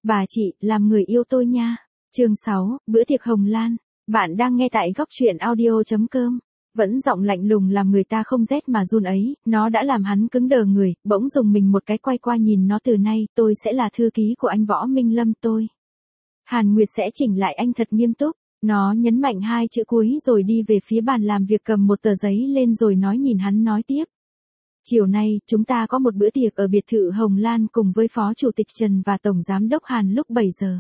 Bà chị, làm người yêu tôi nha. Chương 6, bữa tiệc Hồng Lan. Bạn đang nghe tại góc truyện audio.com. Vẫn giọng lạnh lùng làm người ta không rét mà run ấy, nó đã làm hắn cứng đờ người, bỗng dùng mình một cái quay qua nhìn nó từ nay, tôi sẽ là thư ký của anh Võ Minh Lâm tôi. Hàn Nguyệt sẽ chỉnh lại anh thật nghiêm túc. Nó nhấn mạnh hai chữ cuối rồi đi về phía bàn làm việc cầm một tờ giấy lên rồi nói nhìn hắn nói tiếp. Chiều nay, chúng ta có một bữa tiệc ở biệt thự Hồng Lan cùng với Phó Chủ tịch Trần và Tổng Giám đốc Hàn lúc 7 giờ.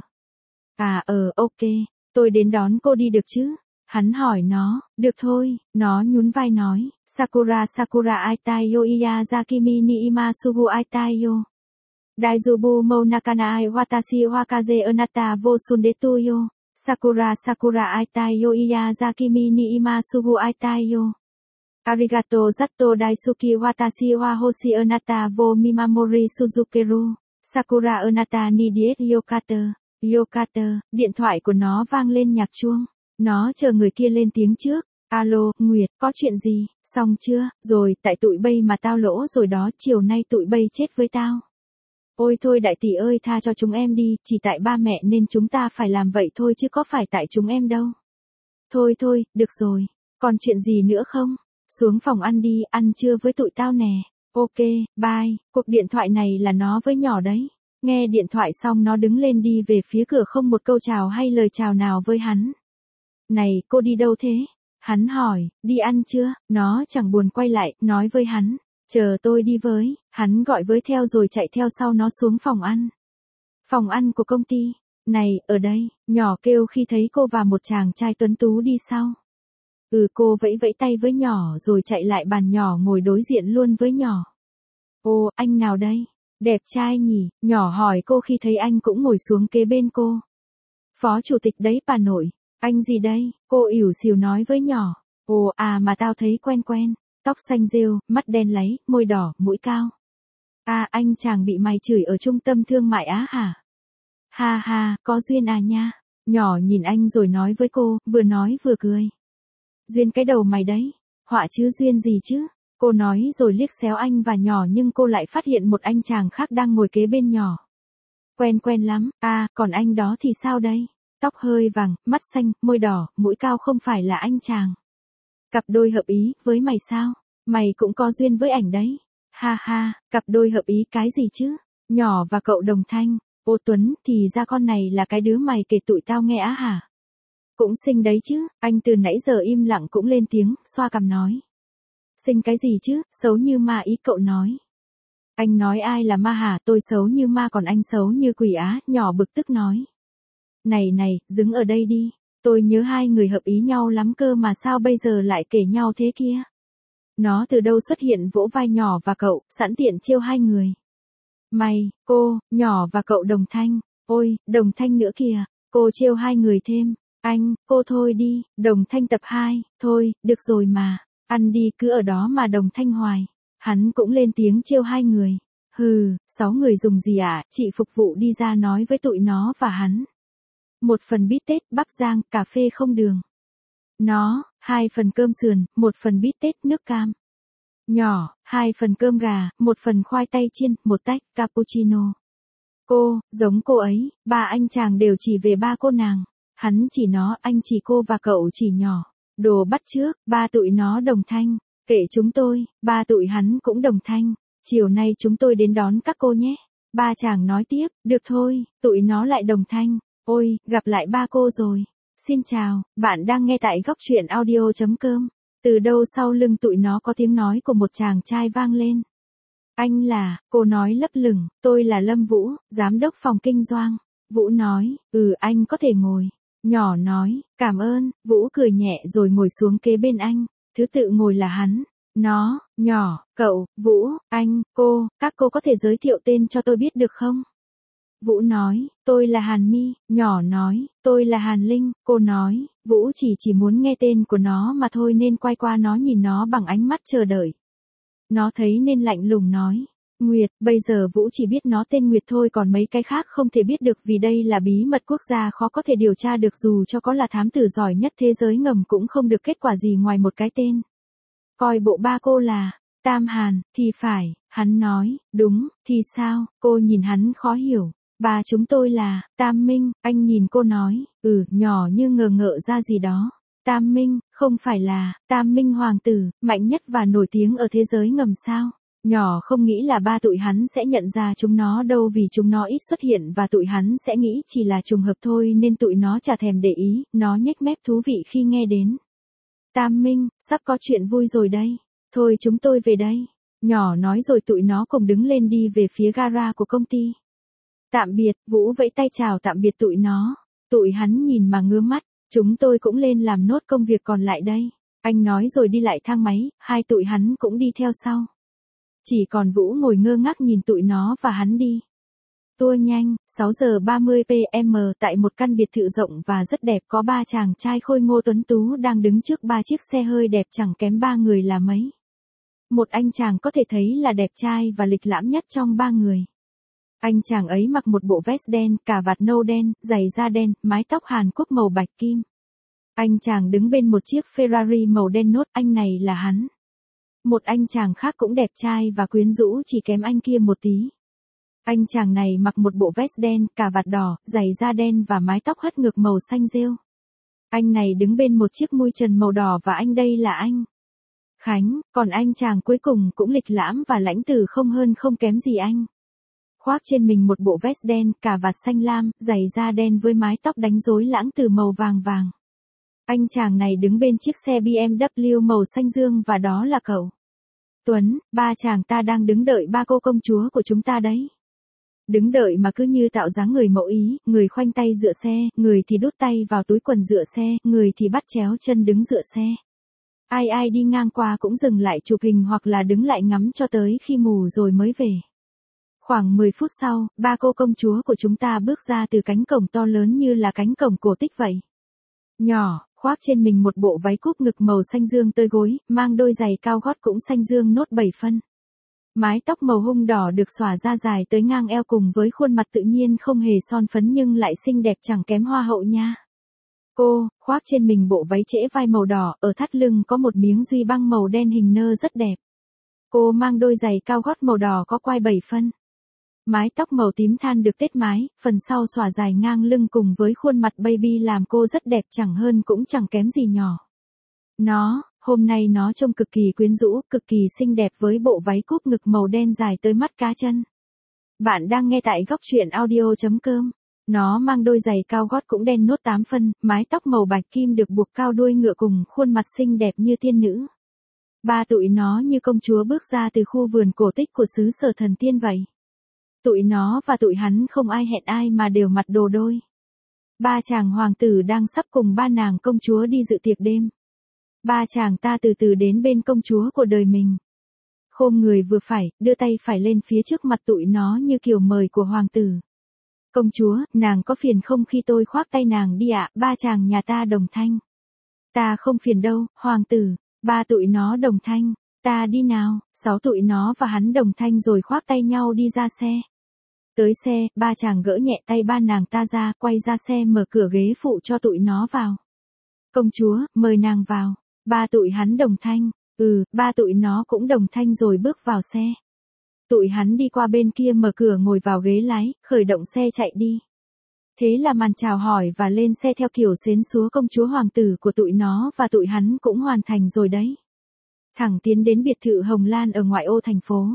Ok, tôi đến đón cô đi được chứ? Hắn hỏi nó, được thôi, nó nhún vai nói, Sakura aitayo iyazakimi ni imasugu aitayo. Daijubu mo nakana ai watashi wakaze onata wo sundetu yo. Sakura aitayo iyazakimi ni imasugu aitayo. Arigato zatto daisuki watashi wa hoshi onata wo mimamori suzukeru. Sakura onata ni diet yokata. Điện thoại của nó vang lên nhạc chuông. Nó chờ người kia lên tiếng trước. Alo, Nguyệt, có chuyện gì? Xong chưa? Rồi, tại tụi bay mà tao lỗ rồi đó, chiều nay tụi bay chết với tao. Ôi thôi đại tỷ ơi tha cho chúng em đi, chỉ tại ba mẹ nên chúng ta phải làm vậy thôi chứ có phải tại chúng em đâu. Thôi, được rồi. Còn chuyện gì nữa không? Xuống phòng ăn đi, ăn trưa với tụi tao nè. Ok, bye. Cuộc điện thoại này là nó với nhỏ đấy. Nghe điện thoại xong nó đứng lên đi về phía cửa không một câu chào hay lời chào nào với hắn. Này, cô đi đâu thế? Hắn hỏi, đi ăn chưa? Nó chẳng buồn quay lại, nói với hắn. Chờ tôi đi với. Hắn gọi với theo rồi chạy theo sau nó xuống phòng ăn. Phòng ăn của công ty. Này, ở đây, nhỏ kêu khi thấy cô và một chàng trai tuấn tú đi sau. Cô vẫy tay với nhỏ rồi chạy lại bàn nhỏ ngồi đối diện luôn với nhỏ. Ô, anh nào đây? Đẹp trai nhỉ? Nhỏ hỏi cô khi thấy anh cũng ngồi xuống kế bên cô. Phó chủ tịch đấy bà nội. Anh gì đây? Cô ỉu xìu nói với nhỏ. Ồ mà tao thấy quen. Tóc xanh rêu, mắt đen láy, môi đỏ, mũi cao. Anh chàng bị mày chửi ở trung tâm thương mại á hả? Ha, có duyên nha. Nhỏ nhìn anh rồi nói với cô, vừa nói vừa cười. Duyên cái đầu mày đấy. Họa chứ duyên gì chứ? Cô nói rồi liếc xéo anh và nhỏ nhưng cô lại phát hiện một anh chàng khác đang ngồi kế bên nhỏ. Quen lắm. Còn anh đó thì sao đây? Tóc hơi vàng, mắt xanh, môi đỏ, mũi cao không phải là anh chàng. Cặp đôi hợp ý, với mày sao? Mày cũng có duyên với ảnh đấy. Ha, cặp đôi hợp ý cái gì chứ? Nhỏ và cậu đồng thanh. Ô Tuấn, thì ra con này là cái đứa mày kể tụi tao nghe á hả? Cũng xinh đấy chứ, anh từ nãy giờ im lặng cũng lên tiếng, xoa cằm nói. Xinh cái gì chứ, xấu như ma ý cậu nói. Anh nói ai là ma hả? Tôi xấu như ma còn anh xấu như quỷ á, nhỏ bực tức nói. Này, dừng ở đây đi. Tôi nhớ hai người hợp ý nhau lắm cơ mà sao bây giờ lại kể nhau thế kia. Nó từ đâu xuất hiện vỗ vai nhỏ và cậu, sẵn tiện trêu hai người. Mày, cô, nhỏ và cậu đồng thanh. Ôi, đồng thanh nữa kìa. Cô trêu hai người thêm. Anh, cô thôi đi. Đồng thanh tập 2. Thôi, được rồi mà. Ăn đi cứ ở đó mà đồng thanh hoài. Hắn cũng lên tiếng trêu hai người. 6 người dùng gì ạ? Chị phục vụ đi ra nói với tụi nó và hắn. 1 phần bít tết, bắp rang, cà phê không đường. Nó, 2 phần cơm sườn, 1 phần bít tết, nước cam. Nhỏ, 2 phần cơm gà, 1 phần khoai tây chiên, 1 tách cappuccino. Cô, giống cô ấy, ba anh chàng đều chỉ về ba cô nàng. Hắn chỉ nó, anh chỉ cô và cậu chỉ nhỏ. Đồ bắt chước, ba tụi nó đồng thanh. Kể chúng tôi, ba tụi hắn cũng đồng thanh. Chiều nay chúng tôi đến đón các cô nhé. Ba chàng nói tiếp, được thôi, tụi nó lại đồng thanh. Ôi, gặp lại ba cô rồi. Xin chào, bạn đang nghe tại góc truyện audio.com. Từ đâu sau lưng tụi nó có tiếng nói của một chàng trai vang lên. Anh là, cô nói lấp lửng, tôi là Lâm Vũ, giám đốc phòng kinh doanh. Vũ nói, anh có thể ngồi. Nhỏ nói, cảm ơn, Vũ cười nhẹ rồi ngồi xuống kế bên anh. Thứ tự ngồi là hắn, nó, nhỏ, cậu, Vũ, anh, cô, các cô có thể giới thiệu tên cho tôi biết được không? Vũ nói, tôi là Hàn Mi, nhỏ nói, tôi là Hàn Linh, cô nói, Vũ chỉ muốn nghe tên của nó mà thôi nên quay qua nó nhìn nó bằng ánh mắt chờ đợi. Nó thấy nên lạnh lùng nói, Nguyệt, bây giờ Vũ chỉ biết nó tên Nguyệt thôi còn mấy cái khác không thể biết được vì đây là bí mật quốc gia khó có thể điều tra được dù cho có là thám tử giỏi nhất thế giới ngầm cũng không được kết quả gì ngoài một cái tên. Coi bộ ba cô là, Tam Hàn, thì phải, hắn nói, đúng, thì sao, cô nhìn hắn khó hiểu. Ba chúng tôi là, Tam Minh, anh nhìn cô nói, nhỏ như ngờ ngợ ra gì đó. Tam Minh, không phải là, Tam Minh hoàng tử, mạnh nhất và nổi tiếng ở thế giới ngầm sao? Nhỏ không nghĩ là ba tụi hắn sẽ nhận ra chúng nó đâu vì chúng nó ít xuất hiện và tụi hắn sẽ nghĩ chỉ là trùng hợp thôi nên tụi nó chả thèm để ý, nó nhếch mép thú vị khi nghe đến. Tam Minh, sắp có chuyện vui rồi đây. Thôi chúng tôi về đây. Nhỏ nói rồi tụi nó cùng đứng lên đi về phía gara của công ty. Tạm biệt, Vũ vẫy tay chào tạm biệt tụi nó. Tụi hắn nhìn mà ngứa mắt, chúng tôi cũng lên làm nốt công việc còn lại đây. Anh nói rồi đi lại thang máy, hai tụi hắn cũng đi theo sau. Chỉ còn Vũ ngồi ngơ ngác nhìn tụi nó và hắn đi. Tua nhanh, 6 giờ 30 PM tại một căn biệt thự rộng và rất đẹp có ba chàng trai khôi ngô tuấn tú đang đứng trước ba chiếc xe hơi đẹp chẳng kém ba người là mấy. Một anh chàng có thể thấy là đẹp trai và lịch lãm nhất trong ba người. Anh chàng ấy mặc một bộ vest đen, cà vạt nâu đen, giày da đen, mái tóc Hàn Quốc màu bạch kim. Anh chàng đứng bên một chiếc Ferrari màu đen nốt, anh này là hắn. Một anh chàng khác cũng đẹp trai và quyến rũ chỉ kém anh kia một tí. Anh chàng này mặc một bộ vest đen, cà vạt đỏ, giày da đen và mái tóc hất ngược màu xanh rêu. Anh này đứng bên một chiếc mui trần màu đỏ và anh đây là anh Khánh, còn anh chàng cuối cùng cũng lịch lãm và lãnh tử không hơn không kém gì anh. Khoác trên mình một bộ vest đen, cà vạt xanh lam, giày da đen với mái tóc đánh rối lãng từ màu vàng vàng. Anh chàng này đứng bên chiếc xe BMW màu xanh dương và đó là cậu Tuấn, ba chàng ta đang đứng đợi ba cô công chúa của chúng ta đấy. Đứng đợi mà cứ như tạo dáng người mẫu ý, người khoanh tay dựa xe, người thì đút tay vào túi quần dựa xe, người thì bắt chéo chân đứng dựa xe. Ai đi ngang qua cũng dừng lại chụp hình hoặc là đứng lại ngắm cho tới khi mù rồi mới về. Khoảng 10 phút sau, ba cô công chúa của chúng ta bước ra từ cánh cổng to lớn như là cánh cổng cổ tích vậy. Nhỏ, khoác trên mình một bộ váy cúp ngực màu xanh dương tơi gối, mang đôi giày cao gót cũng xanh dương nốt 7 phân. Mái tóc màu hung đỏ được xõa ra dài tới ngang eo cùng với khuôn mặt tự nhiên không hề son phấn nhưng lại xinh đẹp chẳng kém hoa hậu nha. Cô, khoác trên mình bộ váy trễ vai màu đỏ, ở thắt lưng có một miếng duy băng màu đen hình nơ rất đẹp. Cô mang đôi giày cao gót màu đỏ có quai 7 phân. Mái tóc màu tím than được tết mái, phần sau xõa dài ngang lưng cùng với khuôn mặt baby làm cô rất đẹp chẳng hơn cũng chẳng kém gì nhỏ. Hôm nay nó trông cực kỳ quyến rũ, cực kỳ xinh đẹp với bộ váy cúp ngực màu đen dài tới mắt cá chân. Bạn đang nghe tại góc truyện audio.com. Nó mang đôi giày cao gót cũng đen nốt 8 phân, mái tóc màu bạch kim được buộc cao đuôi ngựa cùng khuôn mặt xinh đẹp như tiên nữ. Ba tụi nó như công chúa bước ra từ khu vườn cổ tích của xứ sở thần tiên vậy. Tụi nó và tụi hắn không ai hẹn ai mà đều mặt đồ đôi. Ba chàng hoàng tử đang sắp cùng ba nàng công chúa đi dự tiệc đêm. Ba chàng ta từ từ đến bên công chúa của đời mình. Khom người vừa phải, đưa tay phải lên phía trước mặt tụi nó như kiểu mời của hoàng tử. Công chúa, nàng có phiền không khi tôi khoác tay nàng đi ạ? Ba chàng nhà ta đồng thanh. Ta không phiền đâu, hoàng tử. Ba tụi nó đồng thanh. Ta đi nào. 6 tụi nó và hắn đồng thanh rồi khoác tay nhau đi ra xe. Tới xe, ba chàng gỡ nhẹ tay ba nàng ta ra, quay ra xe mở cửa ghế phụ cho tụi nó vào. Công chúa, mời nàng vào. Ba tụi hắn đồng thanh. Ba tụi nó cũng đồng thanh rồi bước vào xe. Tụi hắn đi qua bên kia mở cửa ngồi vào ghế lái, khởi động xe chạy đi. Thế là màn chào hỏi và lên xe theo kiểu xến xúa công chúa hoàng tử của tụi nó và tụi hắn cũng hoàn thành rồi đấy. Thẳng tiến đến biệt thự Hồng Lan ở ngoại ô thành phố.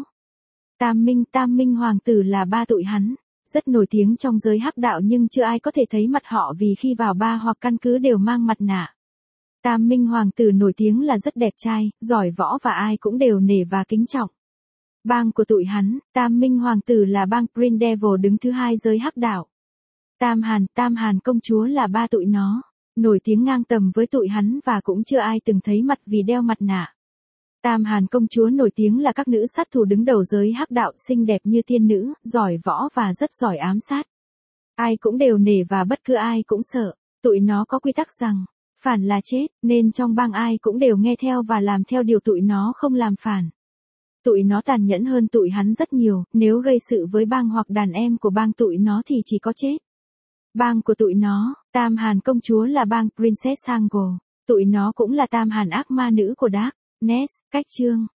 Tam Minh hoàng tử là ba tụi hắn, rất nổi tiếng trong giới hắc đạo nhưng chưa ai có thể thấy mặt họ vì khi vào bar hoặc căn cứ đều mang mặt nạ. Tam Minh hoàng tử nổi tiếng là rất đẹp trai, giỏi võ và ai cũng đều nể và kính trọng. Bang của tụi hắn, Tam Minh hoàng tử là bang Green Devil đứng thứ 2 giới hắc đạo. Tam Hàn công chúa là ba tụi nó, nổi tiếng ngang tầm với tụi hắn và cũng chưa ai từng thấy mặt vì đeo mặt nạ. Tam Hàn công chúa nổi tiếng là các nữ sát thủ đứng đầu giới hắc đạo, xinh đẹp như tiên nữ, giỏi võ và rất giỏi ám sát. Ai cũng đều nể và bất cứ ai cũng sợ. Tụi nó có quy tắc rằng, phản là chết, nên trong bang ai cũng đều nghe theo và làm theo điều tụi nó không làm phản. Tụi nó tàn nhẫn hơn tụi hắn rất nhiều, nếu gây sự với bang hoặc đàn em của bang tụi nó thì chỉ có chết. Bang của tụi nó, Tam Hàn công chúa là bang Princess Sango. Tụi nó cũng là Tam Hàn ác ma nữ của Darkness, cách chương.